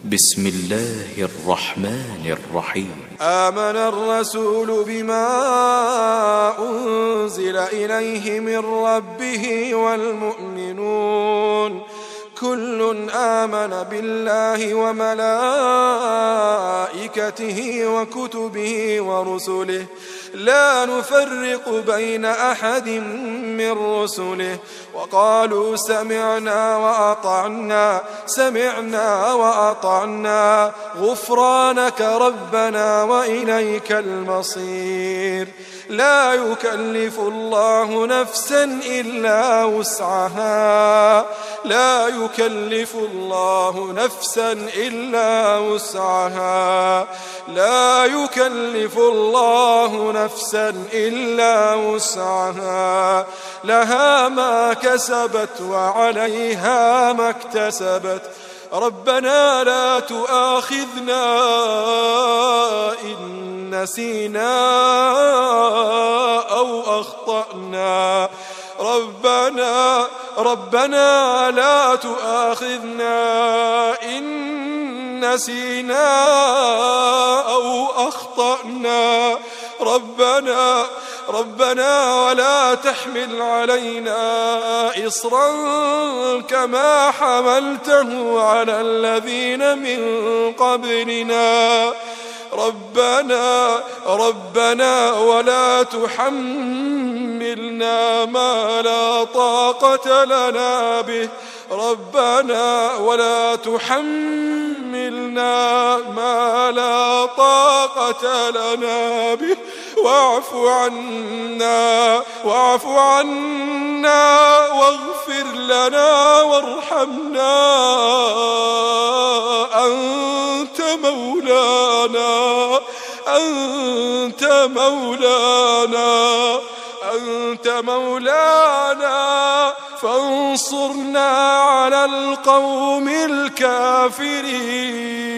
بسم الله الرحمن الرحيم. آمن الرسول بما أنزل إليه من ربه والمؤمنون كل آمن بالله وملائكته وكتبه ورسله لا نفرق بين أحد من رسله وقالوا سمعنا وأطعنا غفرانك ربنا وإليك المصير. لا يكلف الله نفسا إلا وسعها لا يكلف الله نفسا إلا وسعها لا يكلف الله نفسا إلا وسعها لها ما كسبت وعليها ما اكتسبت ربنا لا تؤاخذنا إن نسينا أو أخطأنا ربنا لا تؤاخذنا إن نسينا أو أخطأنا ربنا ولا تحمل علينا إصرا كما حملته على الذين من قبلنا ربنا ولا تحملنا ما لا طاقة لنا به ولا تحملنا ما لا طاقة لنا به واعف عنا واغفر لنا وارحمنا أنت مولانا فانصرنا على القوم الكافرين.